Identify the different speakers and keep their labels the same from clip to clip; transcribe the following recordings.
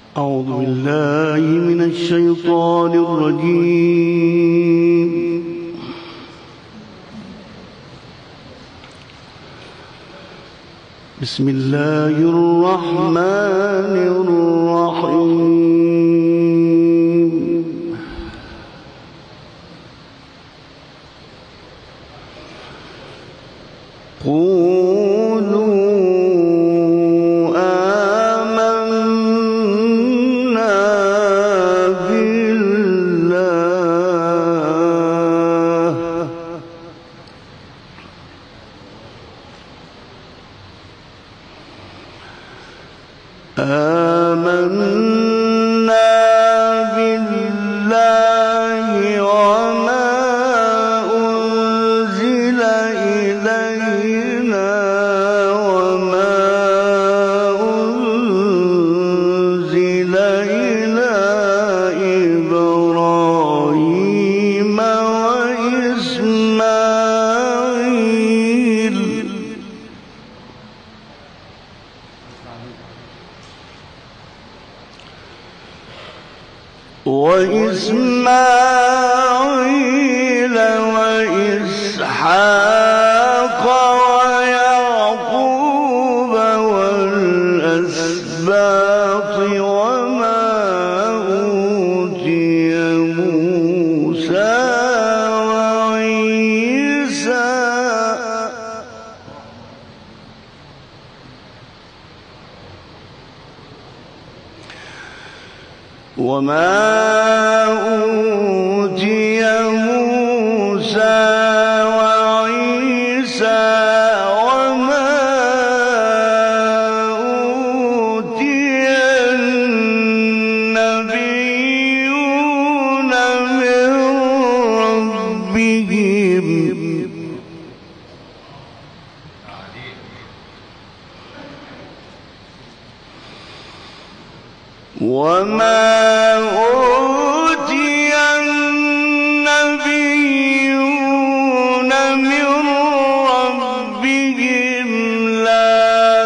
Speaker 1: أعوذ بالله من الشيطان الرجيم. بسم الله الرحمن الرحيم. قولوا آمنا بالله وما أنزل إلينا وما أنزل إلى إبراهيم وإسماعيل وإسحاق ويعقوب والأسباط وما أوتي موسى وعيسى وما أوتي النبيون من ربهم وما أوتي النبيون من ربهم لا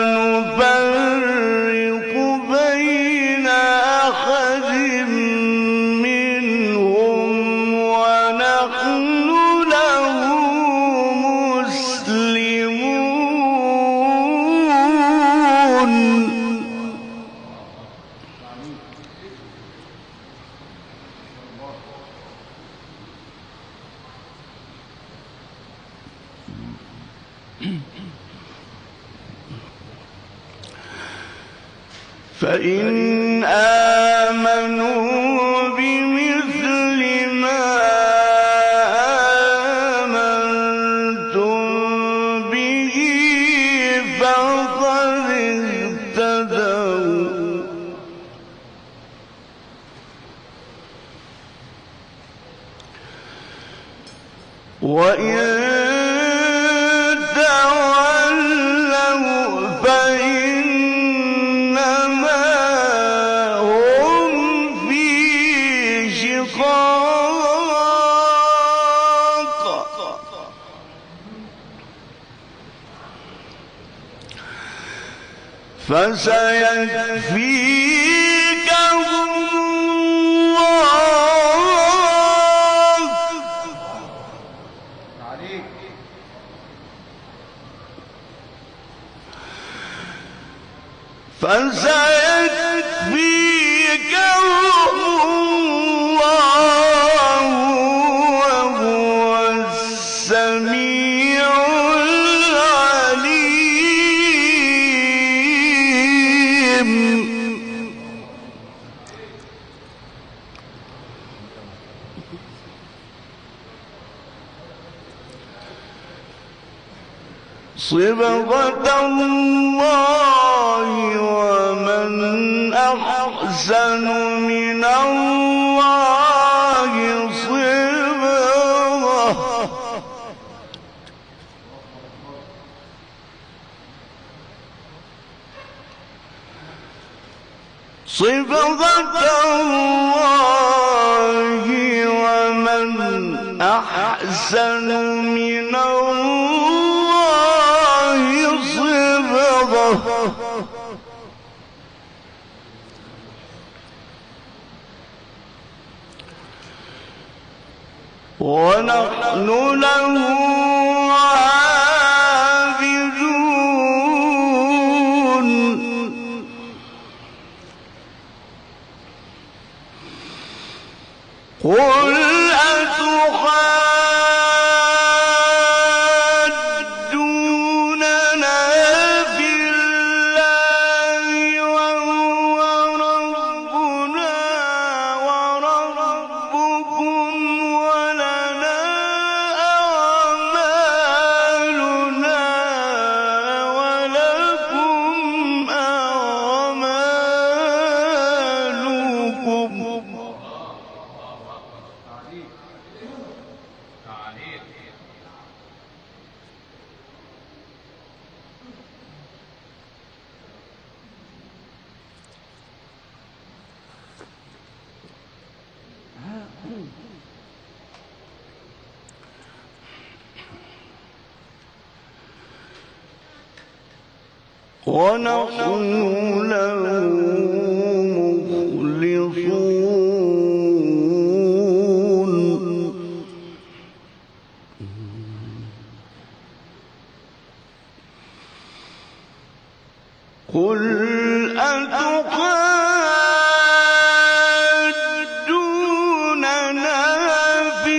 Speaker 1: نفرق بين أحد منهم ونحن له مسلمون. فإن آمنوا بمثل ما آمنتم به فقد اهتدوا وإن فسيكفيكهم الله وهو السميع العليم. صبغة الله ومن أحسن من الله صبغة الله ومن أحسن من الله صبغة ونحن له عابدون قل أتحاجوننا في الله وهو ربنا وربكم ولنا أعمالنا ولكم أعمالكم. ونحن له مخلصون قل أتحاجوننا في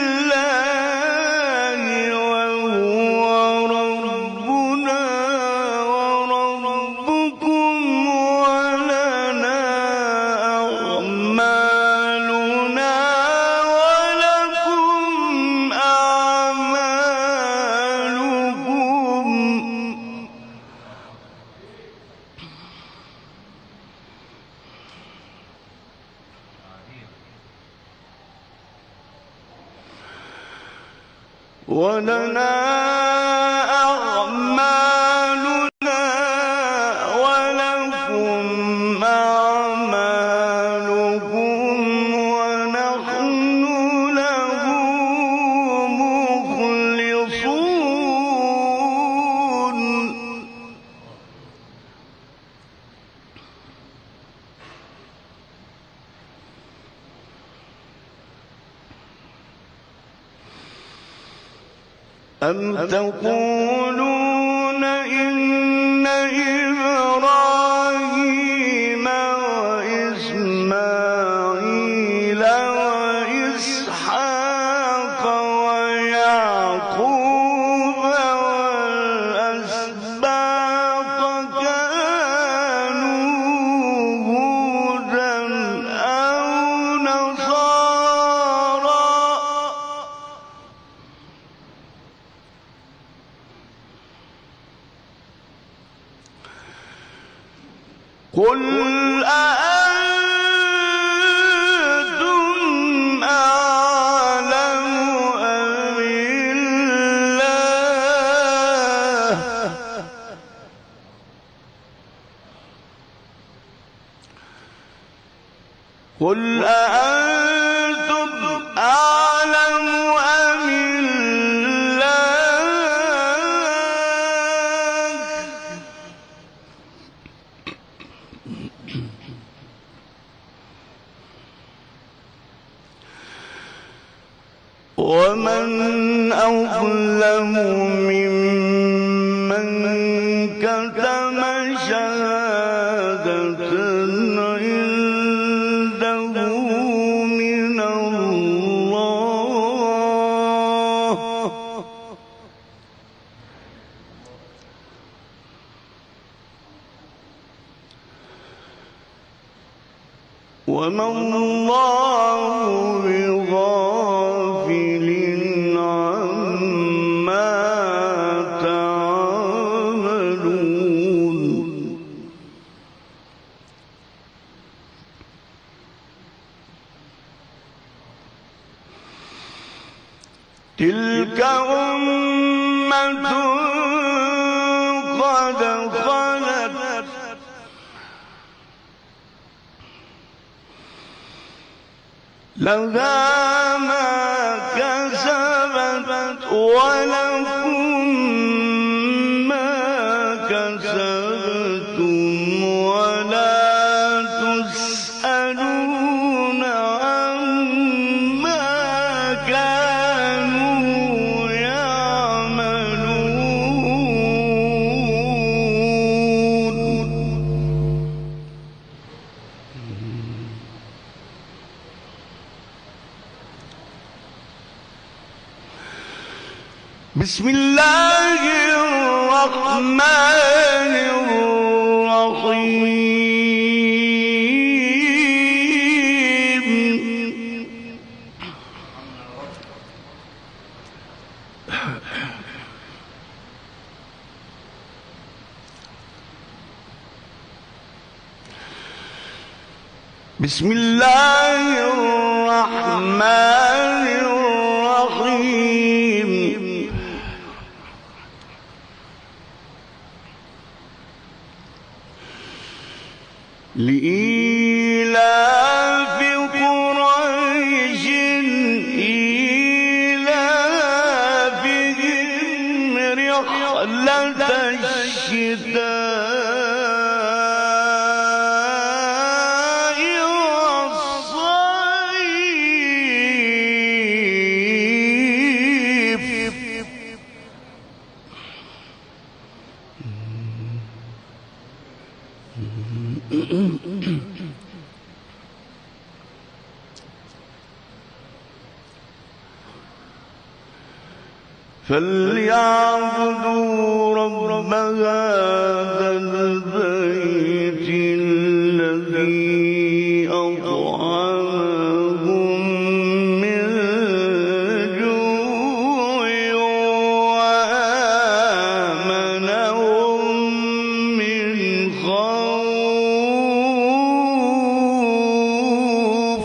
Speaker 1: الله وهو ربنا وربكم ولنا أعمالنا ولكم أعمالكم. ولنا أعمالنا ولكم أعمالكم ونحن له مخلصون. أم تقولون إن إبراهيم وإسماعيل وإسحاق ويعقوب والأسباط كانوا هودا أو نصارى قل أأنتم أعلم أم الله قل أأنتم أعلم أم ومن أظلم ممن كتم شهادة عنده من الله وما الله بغافل عما تعملون. تلك أمة قد خلت لها ما كسبت ولكم ما كسبتم ولا تسألون عما كان بسم الله الرحمن الرحيم بسم الله الرحمن الرحيم لإيلاف قريش إيلافهم رحلة الشتاء والصيف فليعبدوا رب هذا البيت الذي أطعمهم من جوع وآمنهم من خوف.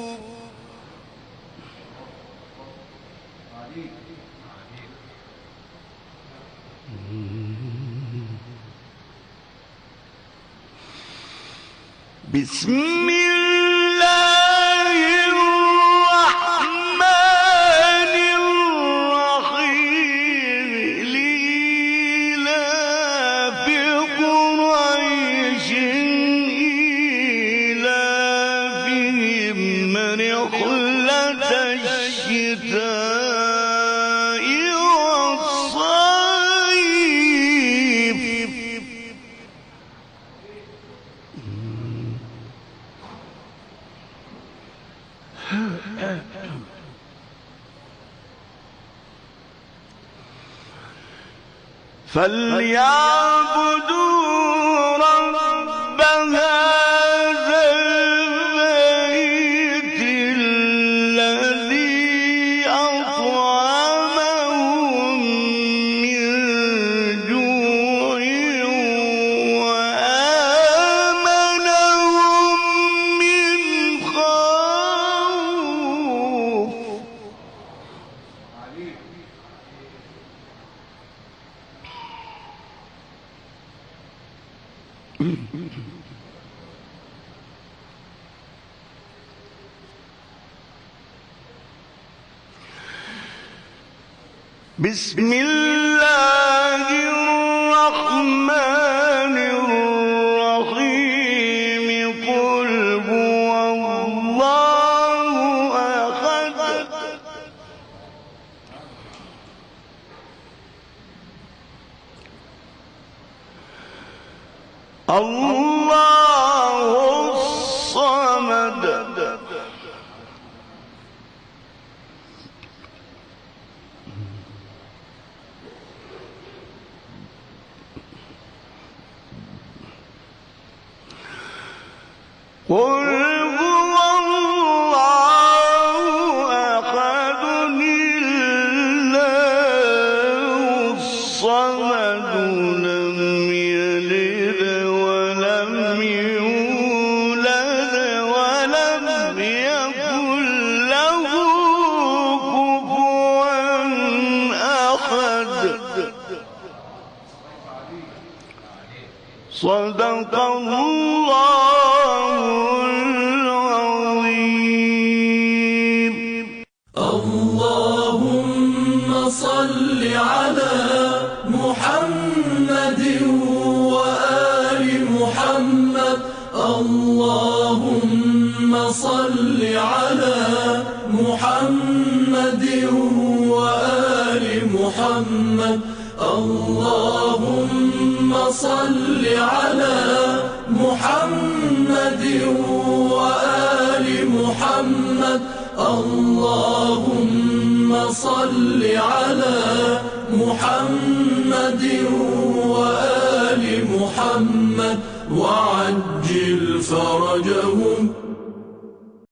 Speaker 1: بسم الله الرحمن الرحيم لإيلاف قريش إيلافهم رحلة الشتاء والصيف. فليعبدوا رب هذا البيت الذي أطعمهم من جوع وآمنهم من خوف. بسم الله الرحمن الرحيم قل هو الله أحد الله الصمد قل هو الله أحد الله الصمد لم يلد ولم يولد ولم يكن له كفوا أحد. صدق الله العظيم.
Speaker 2: اللهم صل على محمد وآل محمد. اللهم صل على محمد وآل محمد. اللهم صل على محمد وآل محمد. اللهم صل على محمد وآل محمد وعجل فرجهم